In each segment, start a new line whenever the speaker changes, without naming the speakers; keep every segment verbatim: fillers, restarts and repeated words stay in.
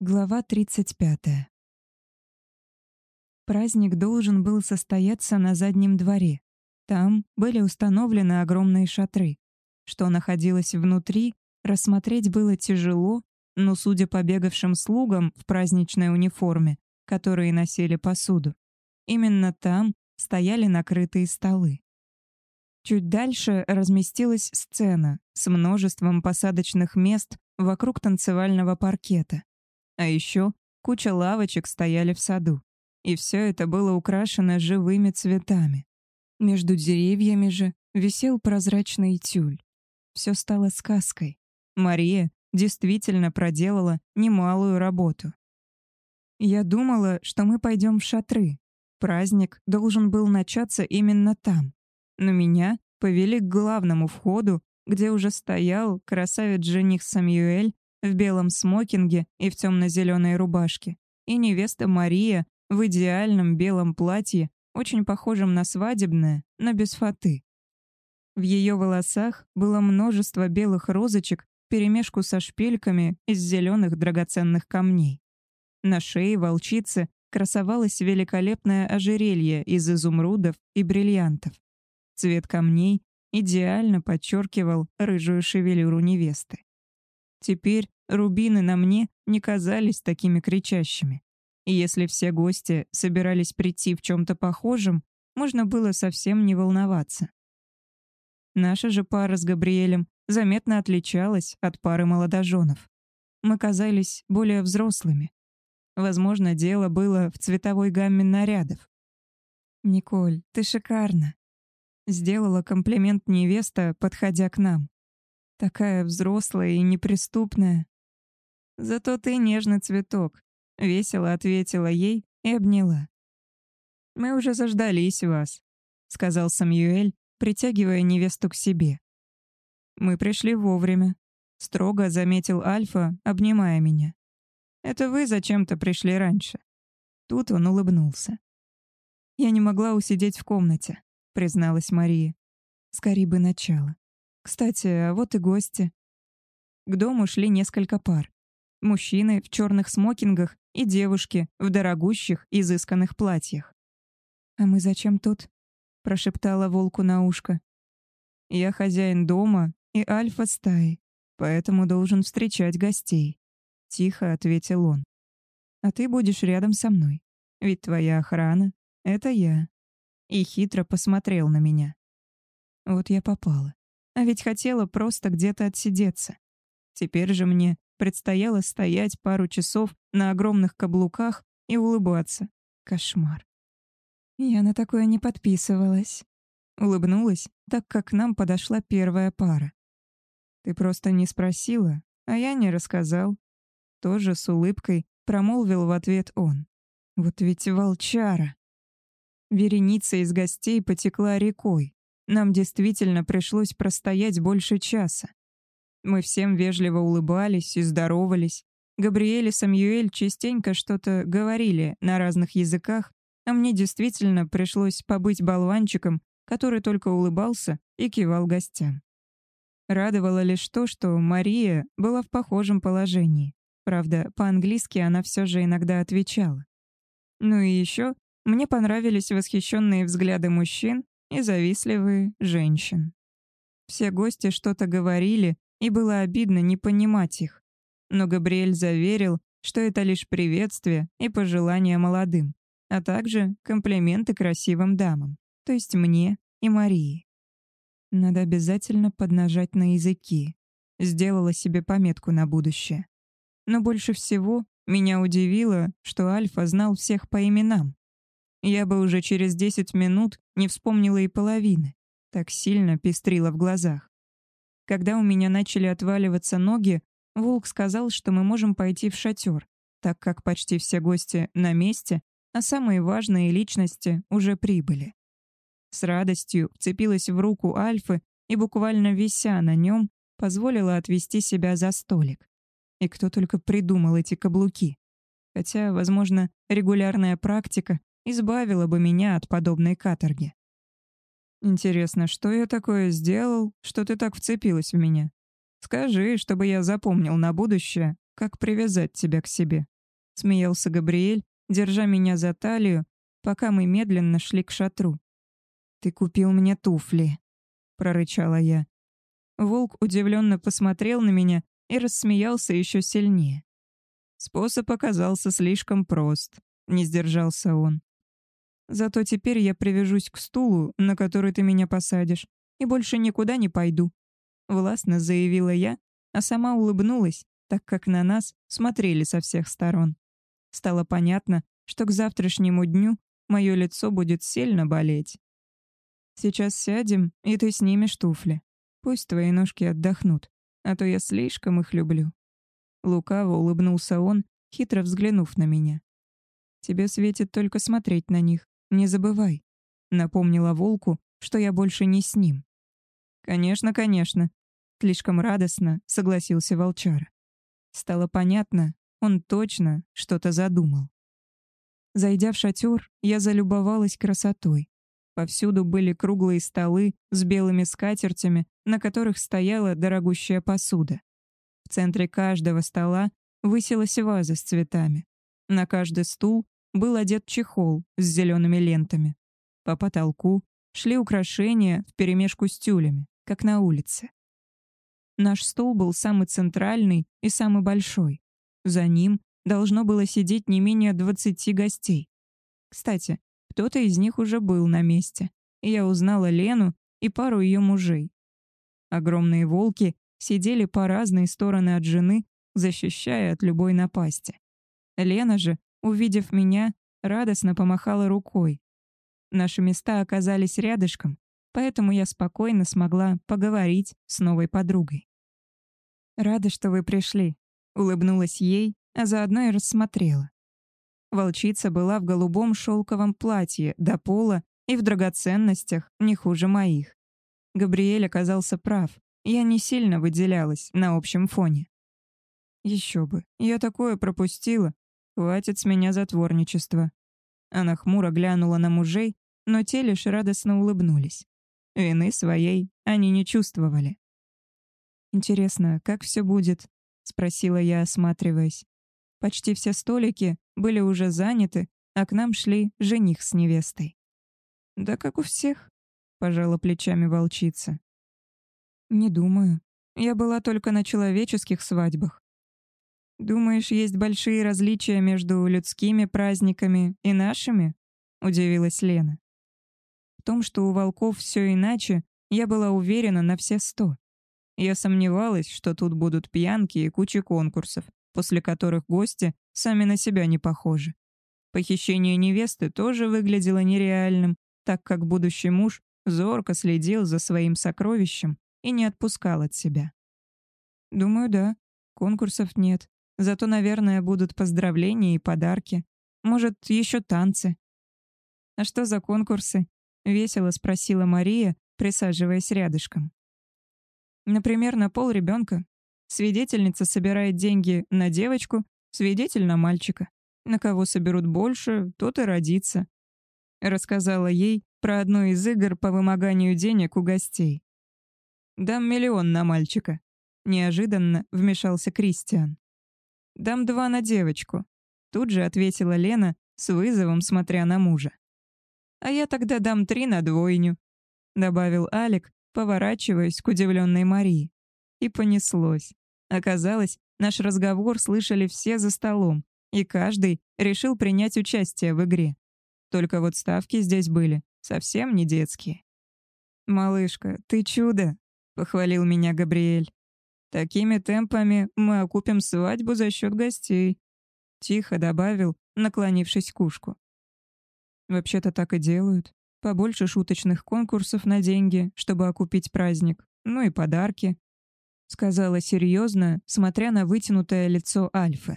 Глава тридцать пятая. Праздник должен был состояться на заднем дворе. Там были установлены огромные шатры. Что находилось внутри, рассмотреть было тяжело, но, судя по бегавшим слугам в праздничной униформе, которые носили посуду, именно там стояли накрытые столы. Чуть дальше разместилась сцена с множеством посадочных мест вокруг танцевального паркета. А еще куча лавочек стояли в саду. И все это было украшено живыми цветами. Между деревьями же висел прозрачный тюль. Все стало сказкой. Мария действительно проделала немалую работу. Я думала, что мы пойдем в шатры. Праздник должен был начаться именно там. Но меня повели к главному входу, где уже стоял красавец-жених Самюэль в белом смокинге и в темно-зеленой рубашке, и невеста Мария в идеальном белом платье, очень похожем на свадебное, но без фаты. В ее волосах было множество белых розочек вперемешку со шпильками из зеленых драгоценных камней. На шее волчицы красовалось великолепное ожерелье из изумрудов и бриллиантов. Цвет камней идеально подчеркивал рыжую шевелюру невесты. Теперь рубины на мне не казались такими кричащими. И если все гости собирались прийти в чем-то похожем, можно было совсем не волноваться. Наша же пара с Габриэлем заметно отличалась от пары молодоженов. Мы казались более взрослыми. Возможно, дело было в цветовой гамме нарядов. «Николь, ты шикарна», — сделала комплимент невеста, подходя к нам. «Такая взрослая и неприступная». «Зато ты нежный цветок», — весело ответила ей и обняла. «Мы уже заждались вас», — сказал Самюэль, притягивая невесту к себе. «Мы пришли вовремя», — строго заметил Альфа, обнимая меня. «Это вы зачем-то пришли раньше». Тут он улыбнулся. «Я не могла усидеть в комнате», — призналась Мария. «Скорей бы начало. Кстати, а вот и гости». К дому шли несколько пар. Мужчины в черных смокингах и девушки в дорогущих, изысканных платьях. «А мы зачем тут?» — прошептала волку на ушко. «Я хозяин дома и альфа стаи, поэтому должен встречать гостей», — тихо ответил он. «А ты будешь рядом со мной, ведь твоя охрана — это я». И хитро посмотрел на меня. Вот я попала. А ведь хотела просто где-то отсидеться. Теперь же мне предстояло стоять пару часов на огромных каблуках и улыбаться. Кошмар. Я на такое не подписывалась. Улыбнулась, так как к нам подошла первая пара. «Ты просто не спросила, а я не рассказал». Тоже с улыбкой промолвил в ответ он. Вот ведь волчара. Вереница из гостей потекла рекой. Нам действительно пришлось простоять больше часа. Мы всем вежливо улыбались и здоровались. Габриэль и Самюэль частенько что-то говорили на разных языках, а мне действительно пришлось побыть болванчиком, который только улыбался и кивал гостям. Радовало лишь то, что Мария была в похожем положении. Правда, по-английски она все же иногда отвечала. Ну и еще мне понравились восхищенные взгляды мужчин и завистливые женщин. Все гости что-то говорили, и было обидно не понимать их. Но Габриэль заверил, что это лишь приветствие и пожелания молодым, а также комплименты красивым дамам, то есть мне и Марии. Надо обязательно поднажать на языки. Сделала себе пометку на будущее. Но больше всего меня удивило, что Альфа знал всех по именам. Я бы уже через десять минут не вспомнила и половины. Так сильно пестрило в глазах. Когда у меня начали отваливаться ноги, Волк сказал, что мы можем пойти в шатер, так как почти все гости на месте, а самые важные личности уже прибыли. С радостью вцепилась в руку Альфы и, буквально вися на нем, позволила отвести себя за столик. И кто только придумал эти каблуки. Хотя, возможно, регулярная практика избавила бы меня от подобной каторги. «Интересно, что я такое сделал, что ты так вцепилась в меня? Скажи, чтобы я запомнил на будущее, как привязать тебя к себе», — смеялся Габриэль, держа меня за талию, пока мы медленно шли к шатру. «Ты купил мне туфли», — прорычала я. Волк удивленно посмотрел на меня и рассмеялся еще сильнее. Способ оказался слишком прост, не сдержался он. «Зато теперь я привяжусь к стулу, на который ты меня посадишь, и больше никуда не пойду», — властно заявила я, а сама улыбнулась, так как на нас смотрели со всех сторон. Стало понятно, что к завтрашнему дню мое лицо будет сильно болеть. «Сейчас сядем, и ты снимешь туфли. Пусть твои ножки отдохнут, а то я слишком их люблю». Лукаво улыбнулся он, хитро взглянув на меня. «Тебе светит только смотреть на них, не забывай», — напомнила волку, что я больше не с ним. «Конечно, конечно», — слишком радостно согласился волчара. Стало понятно, он точно что-то задумал. Зайдя в шатер, я залюбовалась красотой. Повсюду были круглые столы с белыми скатертями, на которых стояла дорогущая посуда. В центре каждого стола высилась ваза с цветами. На каждый стул был одет чехол с зелеными лентами. По потолку шли украшения вперемешку с тюлями, как на улице. Наш стол был самый центральный и самый большой. За ним должно было сидеть не менее двадцати гостей. Кстати, кто-то из них уже был на месте, и я узнала Лену и пару ее мужей. Огромные волки сидели по разные стороны от жены, защищая от любой напасти. Лена же, увидев меня, радостно помахала рукой. Наши места оказались рядышком, поэтому я спокойно смогла поговорить с новой подругой. «Рада, что вы пришли», — улыбнулась ей, а заодно и рассмотрела. Волчица была в голубом шелковом платье до пола и в драгоценностях не хуже моих. Габриэль оказался прав, я не сильно выделялась на общем фоне. Еще бы, я такое пропустила, хватит с меня затворничества. Она хмуро глянула на мужей, но те лишь радостно улыбнулись. Вины своей они не чувствовали. «Интересно, как все будет?» — спросила я, осматриваясь. Почти все столики были уже заняты, а к нам шли жених с невестой. «Да как у всех», — пожала плечами волчица. «Не думаю. Я была только на человеческих свадьбах». «Думаешь, есть большие различия между людскими праздниками и нашими?» — удивилась Лена. В том, что у волков все иначе, я была уверена на все сто. Я сомневалась, что тут будут пьянки и куча конкурсов, после которых гости сами на себя не похожи. Похищение невесты тоже выглядело нереальным, так как будущий муж зорко следил за своим сокровищем и не отпускал от себя. Думаю, да, конкурсов нет. Зато, наверное, будут поздравления и подарки. Может, еще танцы. «А что за конкурсы?» — весело спросила Мария, присаживаясь рядышком. Например, на пол ребенка. Свидетельница собирает деньги на девочку, свидетель на мальчика. На кого соберут больше, тот и родится. Рассказала ей про одну из игр по вымоганию денег у гостей. «Дам миллион на мальчика», — неожиданно вмешался Кристиан. «Дам два на девочку», — тут же ответила Лена с вызовом, смотря на мужа. «А я тогда дам три на двойню», — добавил Алик, поворачиваясь к удивленной Марии. И понеслось. Оказалось, наш разговор слышали все за столом, и каждый решил принять участие в игре. Только вот ставки здесь были совсем не детские. «Малышка, ты чудо!» — похвалил меня Габриэль. «Такими темпами мы окупим свадьбу за счет гостей», — тихо добавил, наклонившись к ушку. «Вообще-то так и делают. Побольше шуточных конкурсов на деньги, чтобы окупить праздник. Ну и подарки», — сказала серьезно, смотря на вытянутое лицо Альфы.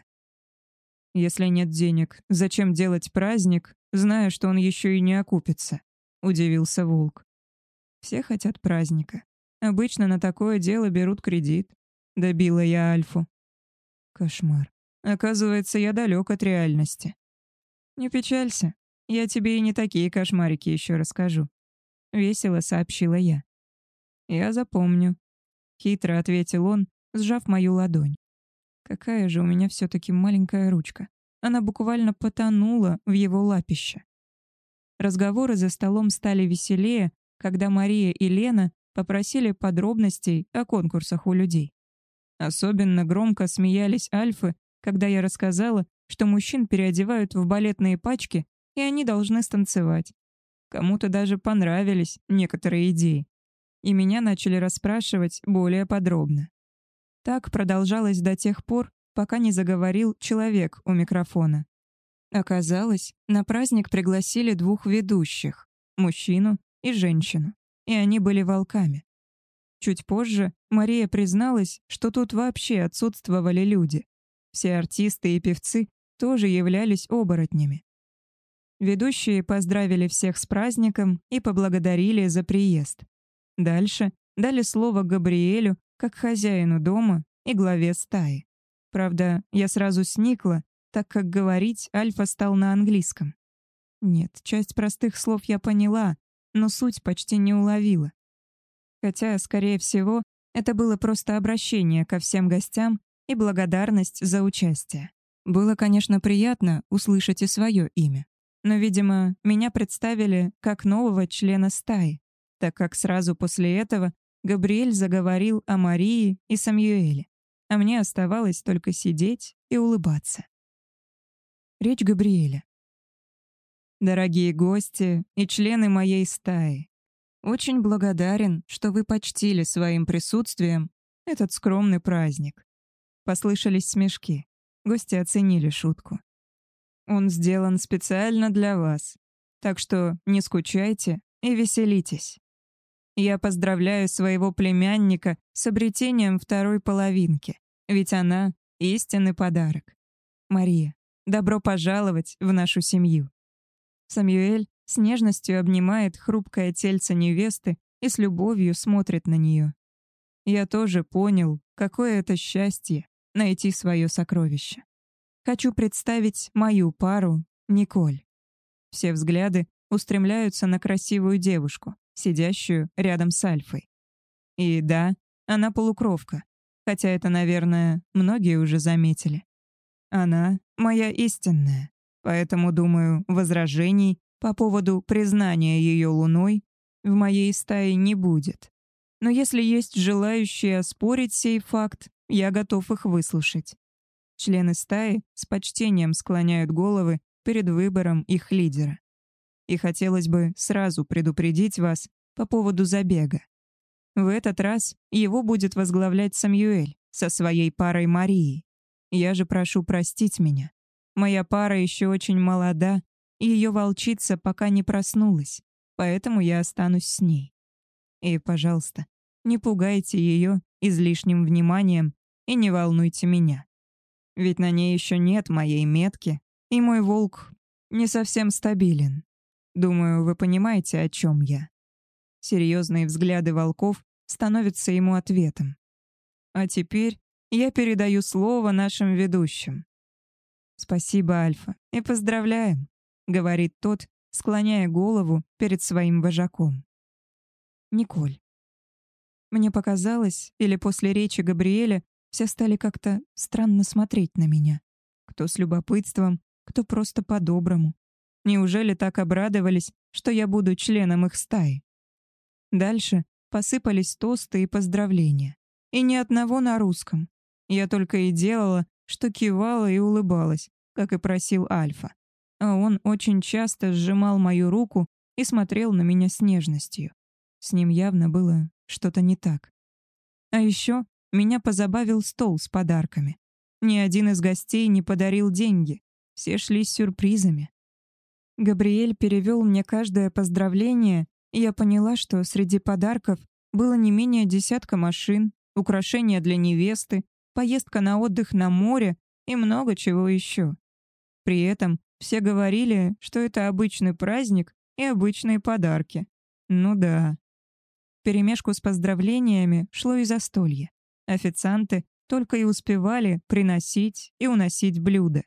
«Если нет денег, зачем делать праздник, зная, что он еще и не окупится?» — удивился Волк. «Все хотят праздника. Обычно на такое дело берут кредит», — добила я Альфу. Кошмар. Оказывается, я далек от реальности. «Не печалься. Я тебе и не такие кошмарики еще расскажу», — весело сообщила я. «Я запомню», — хитро ответил он, сжав мою ладонь. Какая же у меня все-таки маленькая ручка. она буквально потонула в его лапище. Разговоры за столом стали веселее, когда Мария и Лена попросили подробностей о конкурсах у людей. Особенно громко смеялись альфы, когда я рассказала, что мужчин переодевают в балетные пачки, и они должны станцевать. Кому-то даже понравились некоторые идеи. И меня начали расспрашивать более подробно. Так продолжалось до тех пор, пока не заговорил человек у микрофона. Оказалось, на праздник пригласили двух ведущих — мужчину и женщину, и они были волками. Чуть позже Мария призналась, что тут вообще отсутствовали люди. Все артисты и певцы тоже являлись оборотнями. Ведущие поздравили всех с праздником и поблагодарили за приезд. Дальше дали слово Габриэлю как хозяину дома и главе стаи. Правда, я сразу сникла, так как говорить Альфа стал на английском. Нет, часть простых слов я поняла, но суть почти не уловила. Хотя, скорее всего, это было просто обращение ко всем гостям и благодарность за участие. Было, конечно, приятно услышать и свое имя. Но, видимо, меня представили как нового члена стаи, так как сразу после этого Габриэль заговорил о Марии и Самьюэле, а мне оставалось только сидеть и улыбаться. Речь Габриэля. «Дорогие гости и члены моей стаи, очень благодарен, что вы почтили своим присутствием этот скромный праздник». Послышались смешки. Гости оценили шутку. «Он сделан специально для вас, так что не скучайте и веселитесь. Я поздравляю своего племянника с обретением второй половинки, ведь она — истинный подарок. Мария, добро пожаловать в нашу семью». Самьюэль с нежностью обнимает хрупкое тельце невесты и с любовью смотрит на нее. Я тоже понял, какое это счастье — найти свое сокровище. Хочу представить мою пару, Николь. Все взгляды устремляются на красивую девушку, сидящую рядом с Альфой. И да, она полукровка, хотя это, наверное, многие уже заметили. Она моя истинная, поэтому, думаю, возражений по поводу признания ее луной в моей стае не будет. Но если есть желающие оспорить сей факт, я готов их выслушать. Члены стаи с почтением склоняют головы перед выбором их лидера. И хотелось бы сразу предупредить вас по поводу забега. В этот раз его будет возглавлять Самьюэль со своей парой Марией. Я же прошу простить меня. Моя пара еще очень молода, и ее волчица пока не проснулась, поэтому я останусь с ней. И, пожалуйста, не пугайте ее излишним вниманием и не волнуйте меня. Ведь на ней еще нет моей метки, и мой волк не совсем стабилен. Думаю, вы понимаете, о чем я. Серьезные взгляды волков становятся ему ответом. А теперь я передаю слово нашим ведущим. «Спасибо, Альфа, и поздравляем», — говорит тот, склоняя голову перед своим вожаком. Николь. Мне показалось, или после речи Габриэля все стали как-то странно смотреть на меня. Кто с любопытством, кто просто по-доброму. Неужели так обрадовались, что я буду членом их стаи? Дальше посыпались тосты и поздравления. И ни одного на русском. Я только и делала, что кивала и улыбалась, как и просил Альфа. А он очень часто сжимал мою руку и смотрел на меня с нежностью. С ним явно было что-то не так. А еще меня позабавил стол с подарками. Ни один из гостей не подарил деньги. Все шли с сюрпризами. Габриэль перевел мне каждое поздравление, и я поняла, что среди подарков было не менее десятка машин, украшения для невесты, поездка на отдых на море и много чего еще. При этом все говорили, что это обычный праздник и обычные подарки. Ну да. Вперемешку с поздравлениями шло и застолье. Официанты только и успевали приносить и уносить блюда.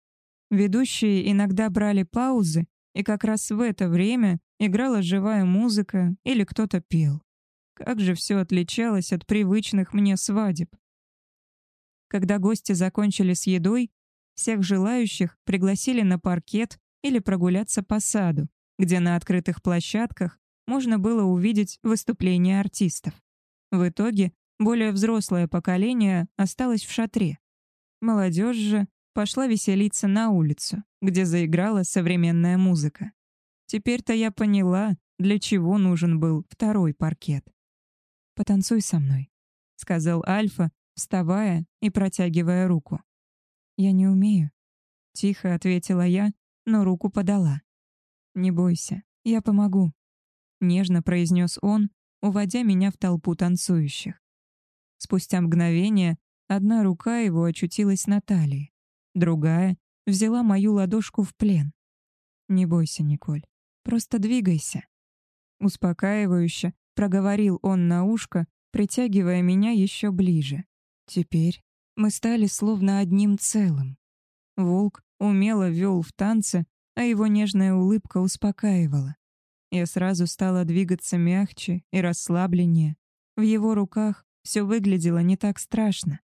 Ведущие иногда брали паузы, и как раз в это время играла живая музыка или кто-то пел. Как же все отличалось от привычных мне свадеб. Когда гости закончили с едой, Всех желающих пригласили на паркет или прогуляться по саду, где на открытых площадках можно было увидеть выступления артистов. В итоге более взрослое поколение осталось в шатре. Молодежь же пошла веселиться на улицу, где заиграла современная музыка. Теперь-то я поняла, для чего нужен был второй паркет. «Потанцуй со мной», — сказал Альфа, вставая и протягивая руку. «Я не умею», — тихо ответила я, но руку подала. «Не бойся, я помогу», — нежно произнес он, уводя меня в толпу танцующих. Спустя мгновение одна рука его очутилась на талии, другая взяла мою ладошку в плен. «Не бойся, Николь, просто двигайся», — успокаивающе проговорил он на ушко, притягивая меня еще ближе. Теперь мы стали словно одним целым. Волк умело вел в танце, а его нежная улыбка успокаивала. Я сразу стала двигаться мягче и расслабленнее. В его руках все выглядело не так страшно.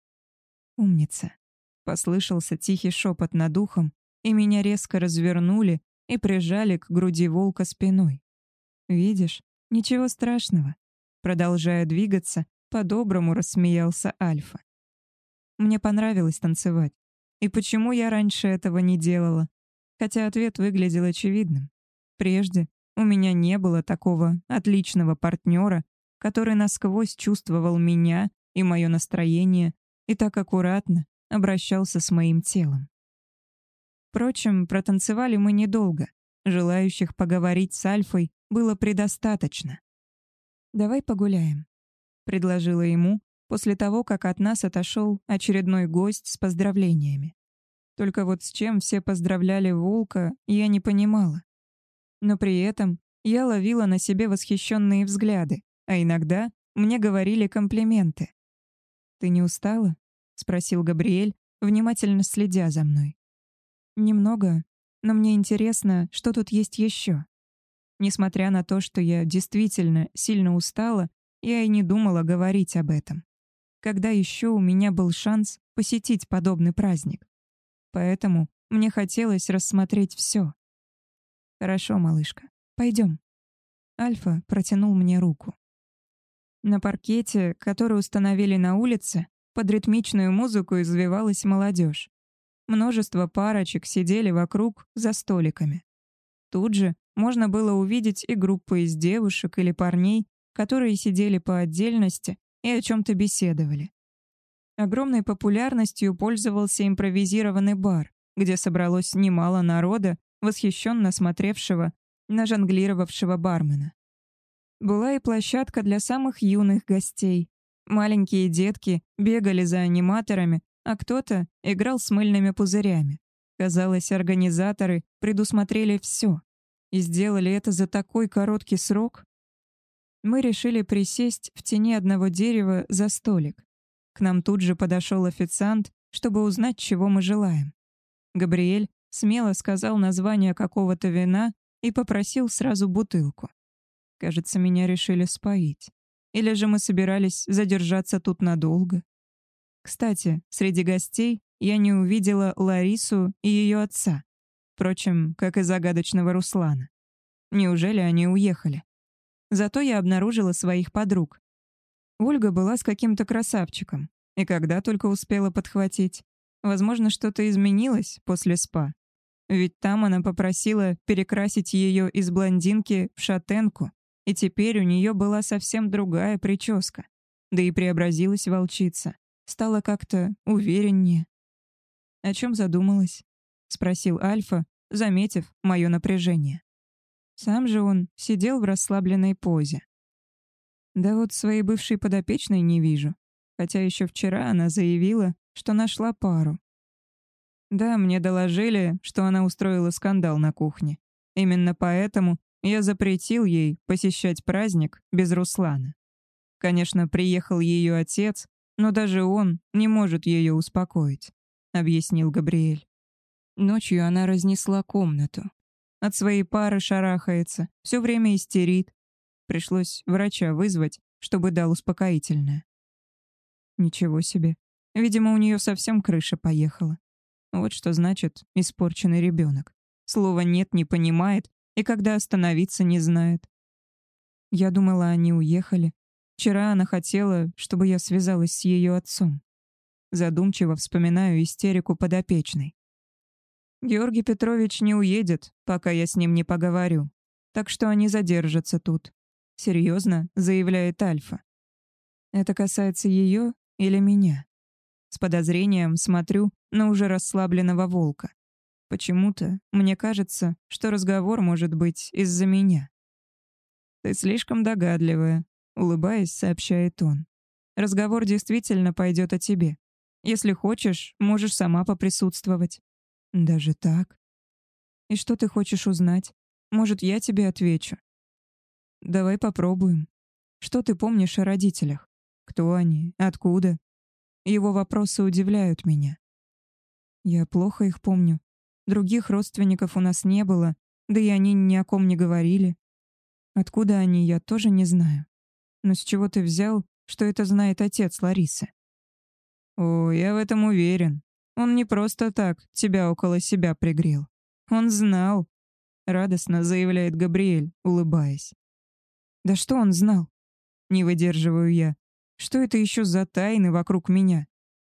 «Умница», — послышался тихий шепот над ухом, и меня резко развернули и прижали к груди волка спиной. «Видишь, ничего страшного», — продолжая двигаться, по-доброму рассмеялся Альфа. Мне понравилось танцевать. И почему я раньше этого не делала? Хотя ответ выглядел очевидным. Прежде у меня не было такого отличного партнера, который насквозь чувствовал меня и мое настроение и так аккуратно обращался с моим телом. Впрочем, протанцевали мы недолго. Желающих поговорить с Альфой было предостаточно. «Давай погуляем», — предложила ему после того, как от нас отошел очередной гость с поздравлениями. Только вот с чем все поздравляли волка, я не понимала. Но при этом я ловила на себе восхищенные взгляды, а иногда мне говорили комплименты. «Ты не устала?» — спросил Габриэль, внимательно следя за мной. «Немного, но мне интересно, что тут есть еще». Несмотря на то, что я действительно сильно устала, я и не думала говорить об этом. Когда еще у меня был шанс посетить подобный праздник? Поэтому мне хотелось рассмотреть все. «Хорошо, малышка, пойдем». Альфа протянул мне руку. На паркете, который установили на улице, под ритмичную музыку извивалась молодежь. Множество парочек сидели вокруг за столиками. Тут же можно было увидеть и группы из девушек или парней, которые сидели по отдельности и о чем-то беседовали. Огромной популярностью пользовался импровизированный бар, где собралось немало народа, восхищенно смотревшего на жонглировавшего бармена. Была и площадка для самых юных гостей. Маленькие детки бегали за аниматорами, а кто-то играл с мыльными пузырями. Казалось, организаторы предусмотрели все и сделали это за такой короткий срок. Мы решили присесть в тени одного дерева за столик. К нам тут же подошел официант, чтобы узнать, чего мы желаем. Габриэль смело сказал название какого-то вина и попросил сразу бутылку. Кажется, меня решили споить. Или же мы собирались задержаться тут надолго. Кстати, среди гостей я не увидела Ларису и ее отца. Впрочем, как и загадочного Руслана. Неужели они уехали? Зато я обнаружила своих подруг. Ольга была с каким-то красавчиком. И когда только успела подхватить. Возможно, что-то изменилось после спа. Ведь там она попросила перекрасить ее из блондинки в шатенку, и теперь у нее была совсем другая прическа. Да и преобразилась волчица. Стала как-то увереннее. «О чем задумалась?» — спросил Альфа, заметив мое напряжение. Сам же он сидел в расслабленной позе. «Да вот своей бывшей подопечной не вижу, хотя еще вчера она заявила, что нашла пару. Да, мне доложили, что она устроила скандал на кухне. Именно поэтому я запретил ей посещать праздник без Руслана. Конечно, приехал ее отец, но даже он не может ее успокоить», — объяснил Габриэль. Ночью она разнесла комнату. От своей пары шарахается, все время истерит. Пришлось врача вызвать, чтобы дал успокоительное. Ничего себе. Видимо, у нее совсем крыша поехала. Вот что значит испорченный ребенок. Слова «нет» не понимает и когда остановиться не знает. Я думала, они уехали. Вчера она хотела, чтобы я связалась с ее отцом. Задумчиво вспоминаю истерику подопечной. Георгий Петрович не уедет, пока я с ним не поговорю. Так что они задержатся тут. Серьезно, заявляет Альфа. Это касается ее или меня? С подозрением смотрю на уже расслабленного волка. Почему-то мне кажется, что разговор может быть из-за меня. «Ты слишком догадливая», — улыбаясь, сообщает он. «Разговор действительно пойдет о тебе. Если хочешь, можешь сама поприсутствовать». «Даже так? И что ты хочешь узнать? Может, я тебе отвечу?» «Давай попробуем. Что ты помнишь о родителях? Кто они? Откуда?» Его вопросы удивляют меня. Я плохо их помню. Других родственников у нас не было, да и они ни о ком не говорили. Откуда они, я тоже не знаю. Но с чего ты взял, что это знает отец Ларисы? О, я в этом уверен. Он не просто так тебя около себя пригрел. Он знал, радостно заявляет Габриэль, улыбаясь. Да что он знал? Не выдерживаю я. Что это еще за тайны вокруг меня?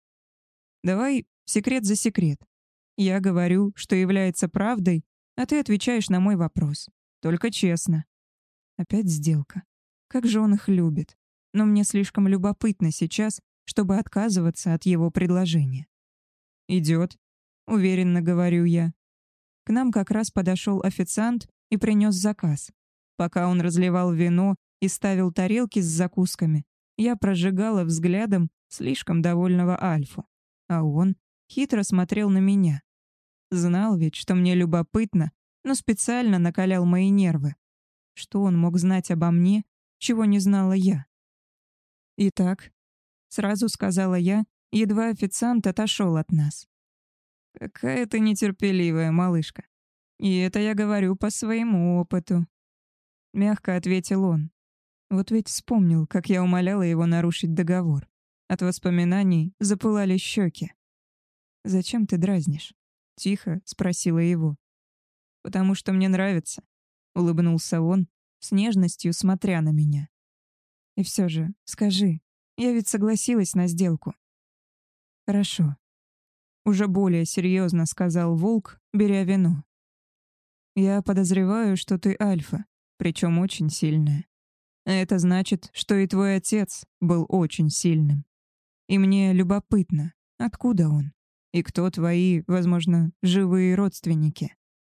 Давай секрет за секрет. Я говорю, что является правдой, а ты отвечаешь на мой вопрос. Только честно. Опять сделка. Как же он их любит. Но мне слишком любопытно сейчас, чтобы отказываться от его предложения. «Идет», — уверенно говорю я. К нам как раз подошел официант и принес заказ. Пока он разливал вино и ставил тарелки с закусками, я прожигала взглядом слишком довольного Альфу. А он хитро смотрел на меня. Знал ведь, что мне любопытно, но специально накалял мои нервы. Что он мог знать обо мне, чего не знала я? «Итак», — сразу сказала я, едва официант отошел от нас. «Какая ты нетерпеливая, малышка. И это я говорю по своему опыту», — мягко ответил он. Вот ведь вспомнил, как я умоляла его нарушить договор. От воспоминаний запылали щеки. «Зачем ты дразнишь?» — тихо спросила его. «Потому что мне нравится», — улыбнулся он, с нежностью смотря на меня. «И все же, скажи, я ведь согласилась на сделку». «Хорошо», — уже более серьезно сказал Волк, беря вино. «Я подозреваю, что ты альфа, причем очень сильная. Это значит, что и твой отец был очень сильным. И мне любопытно, откуда он, и кто твои, возможно, живые родственники».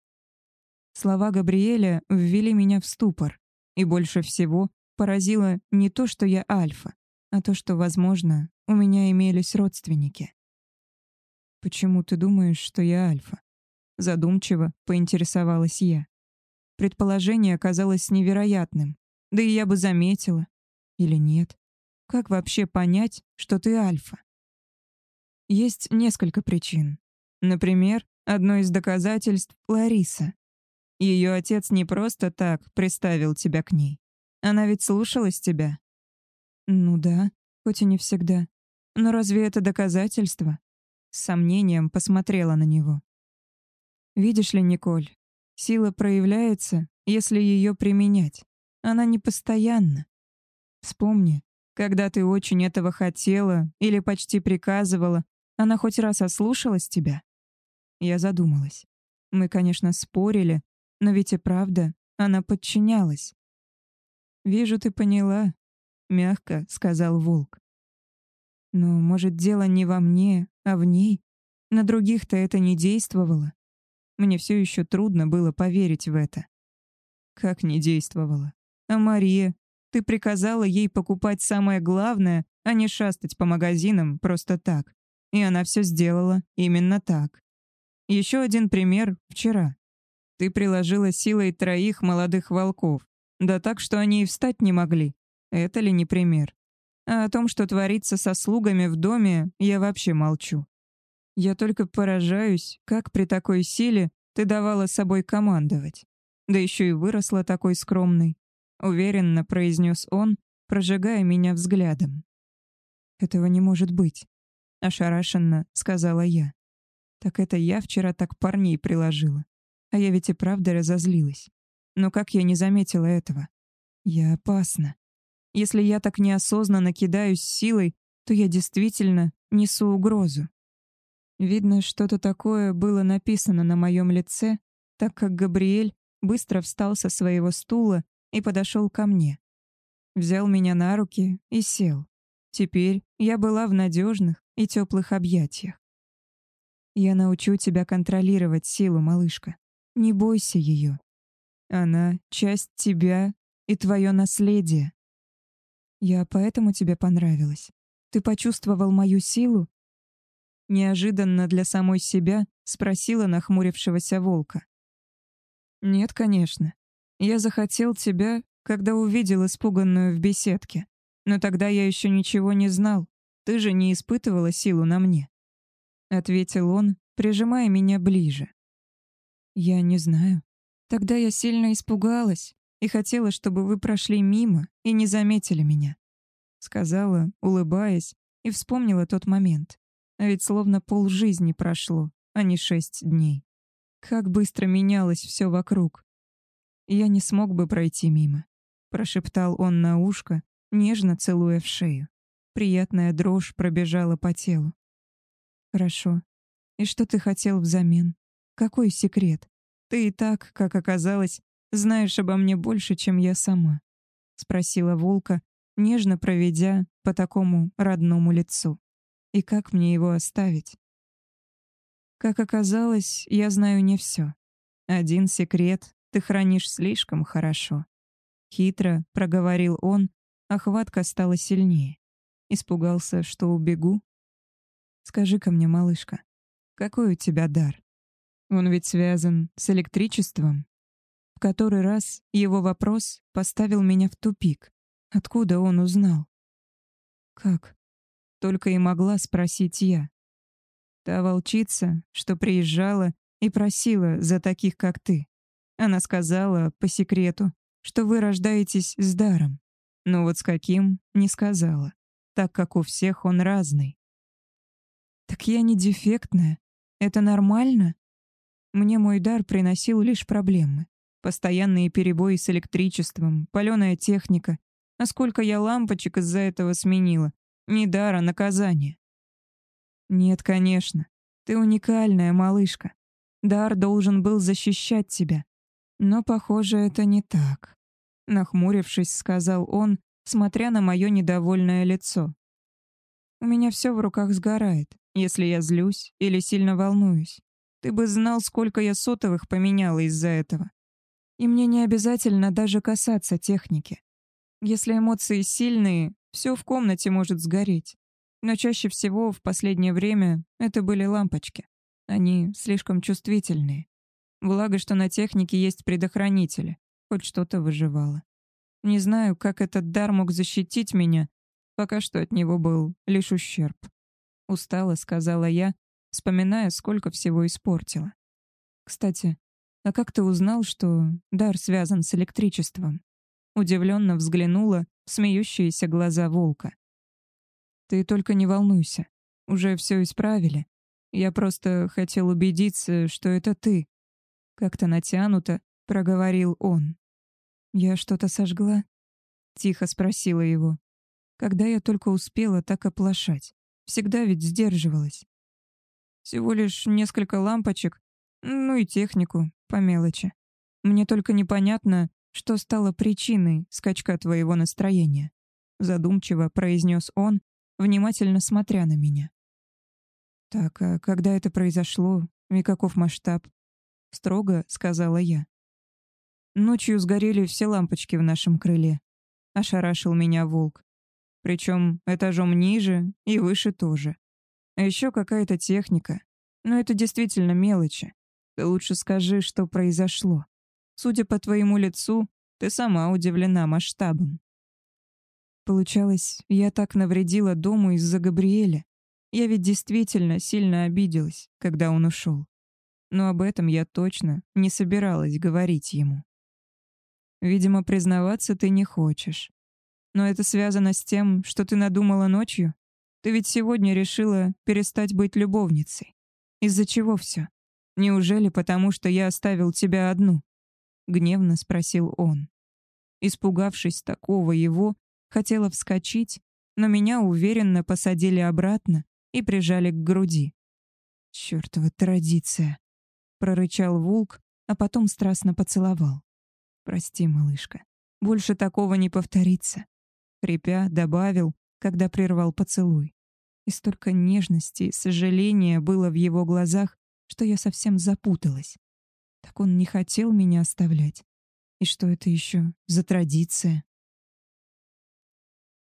Слова Габриэля ввели меня в ступор, и больше всего поразило не то, что я альфа, а то, что, возможно, у меня имелись родственники. «Почему ты думаешь, что я альфа?» Задумчиво поинтересовалась я. Предположение оказалось невероятным, да и я бы заметила. Или нет? Как вообще понять, что ты альфа? Есть несколько причин. Например, одно из доказательств — Лариса. Ее отец не просто так приставил тебя к ней. Она ведь слушалась тебя. Ну да, хоть и не всегда. Но разве это доказательство? С сомнением посмотрела на него. Видишь ли, Николь, сила проявляется, если ее применять. Она не постоянна. Вспомни, когда ты очень этого хотела или почти приказывала, она хоть раз ослушалась тебя? Я задумалась. Мы, конечно, спорили, но ведь и правда, она подчинялась. «Вижу, ты поняла», — мягко сказал Волк. «Но, может, дело не во мне, а в ней? На других-то это не действовало. Мне все еще трудно было поверить в это». «Как не действовало? А Мария? Ты приказала ей покупать самое главное, а не шастать по магазинам просто так. И она все сделала именно так. Еще один пример вчера. Ты приложила силой троих молодых волков, да так, что они и встать не могли. Это ли не пример? А о том, что творится со слугами в доме, я вообще молчу. Я только поражаюсь, как при такой силе ты давала собой командовать. Да еще и выросла такой скромной», — уверенно произнес он, прожигая меня взглядом. «Этого не может быть», — ошарашенно сказала я. Так это я вчера так парней приложила. А я ведь и правда разозлилась. Но как я не заметила этого? Я опасна. Если я так неосознанно кидаюсь силой, то я действительно несу угрозу. Видно, что-то такое было написано на моем лице, так как Габриэль быстро встал со своего стула и подошел ко мне. Взял меня на руки и сел. Теперь я была в надежных и теплых объятиях. Я научу тебя контролировать силу, малышка. Не бойся ее. Она — часть тебя и твое наследие. Я поэтому тебе понравилась. Ты почувствовал мою силу? Неожиданно для самой себя спросила нахмурившегося волка. Нет, конечно. Я захотел тебя, когда увидел испуганную в беседке. Но тогда я еще ничего не знал. Ты же не испытывала силу на мне. Ответил он, прижимая меня ближе. Я не знаю. Тогда я сильно испугалась и хотела, чтобы вы прошли мимо и не заметили меня. Сказала, улыбаясь, и вспомнила тот момент. А ведь словно полжизни прошло, а не шесть дней. Как быстро менялось все вокруг. Я не смог бы пройти мимо. Прошептал он на ушко, нежно целуя в шею. Приятная дрожь пробежала по телу. Хорошо. И что ты хотел взамен? Какой секрет? Ты и так, как оказалось, знаешь обо мне больше, чем я сама. Спросила волка, нежно проведя по такому родному лицу. И как мне его оставить? Как оказалось, я знаю не все. Один секрет ты хранишь слишком хорошо. Хитро проговорил он, а хватка стала сильнее. Испугался, что убегу. Скажи-ка мне, малышка, какой у тебя дар? Он ведь связан с электричеством. В который раз его вопрос поставил меня в тупик. Откуда он узнал? Как? Только и могла спросить я. Та волчица, что приезжала и просила за таких, как ты. Она сказала, по секрету, что вы рождаетесь с даром. Но вот с каким — не сказала, так как у всех он разный. Так я не дефектная. Это нормально? Мне мой дар приносил лишь проблемы. Постоянные перебои с электричеством, палёная техника. А сколько я лампочек из-за этого сменила. Не дар, а наказание. Нет, конечно. Ты уникальная, малышка. Дар должен был защищать тебя. Но, похоже, это не так. Нахмурившись, сказал он, смотря на мое недовольное лицо. У меня все в руках сгорает, если я злюсь или сильно волнуюсь. Ты бы знал, сколько я сотовых поменяла из-за этого. И мне не обязательно даже касаться техники. Если эмоции сильные, все в комнате может сгореть. Но чаще всего в последнее время это были лампочки. Они слишком чувствительные. Благо, что на технике есть предохранители. Хоть что-то выживало. Не знаю, как этот дар мог защитить меня. Пока что от него был лишь ущерб. Устала, сказала я, вспоминая, сколько всего испортила. Кстати, а как ты узнал, что дар связан с электричеством? Удивленно взглянула в смеющиеся глаза волка. Ты только не волнуйся. Уже все исправили. Я просто хотел убедиться, что это ты. Как-то натянуто проговорил он. Я что-то сожгла? Тихо спросила его. Когда я только успела так оплошать? Всегда ведь сдерживалась. Всего лишь несколько лампочек, ну и технику, по мелочи. Мне только непонятно, что стало причиной скачка твоего настроения. Задумчиво произнес он, внимательно смотря на меня. Так, а когда это произошло и каков масштаб? Строго сказала я. Ночью сгорели все лампочки в нашем крыле. Ошарашил меня волк. Причем этажом ниже и выше тоже. А еще какая-то техника. Но это действительно мелочи. Ты лучше скажи, что произошло. Судя по твоему лицу, ты сама удивлена масштабом. Получалось, я так навредила дому из-за Габриэля. Я ведь действительно сильно обиделась, когда он ушел. Но об этом я точно не собиралась говорить ему. Видимо, признаваться ты не хочешь. Но это связано с тем, что ты надумала ночью. Ты ведь сегодня решила перестать быть любовницей. Из-за чего все? Неужели потому, что я оставил тебя одну?» — гневно спросил он. Испугавшись такого его, хотела вскочить, но меня уверенно посадили обратно и прижали к груди. «Чёртова традиция!» — прорычал Вулк, а потом страстно поцеловал. «Прости, малышка, больше такого не повторится», — хрипя добавил, когда прервал поцелуй. И столько нежности и сожаления было в его глазах, что я совсем запуталась. Так он не хотел меня оставлять. И что это еще за традиция?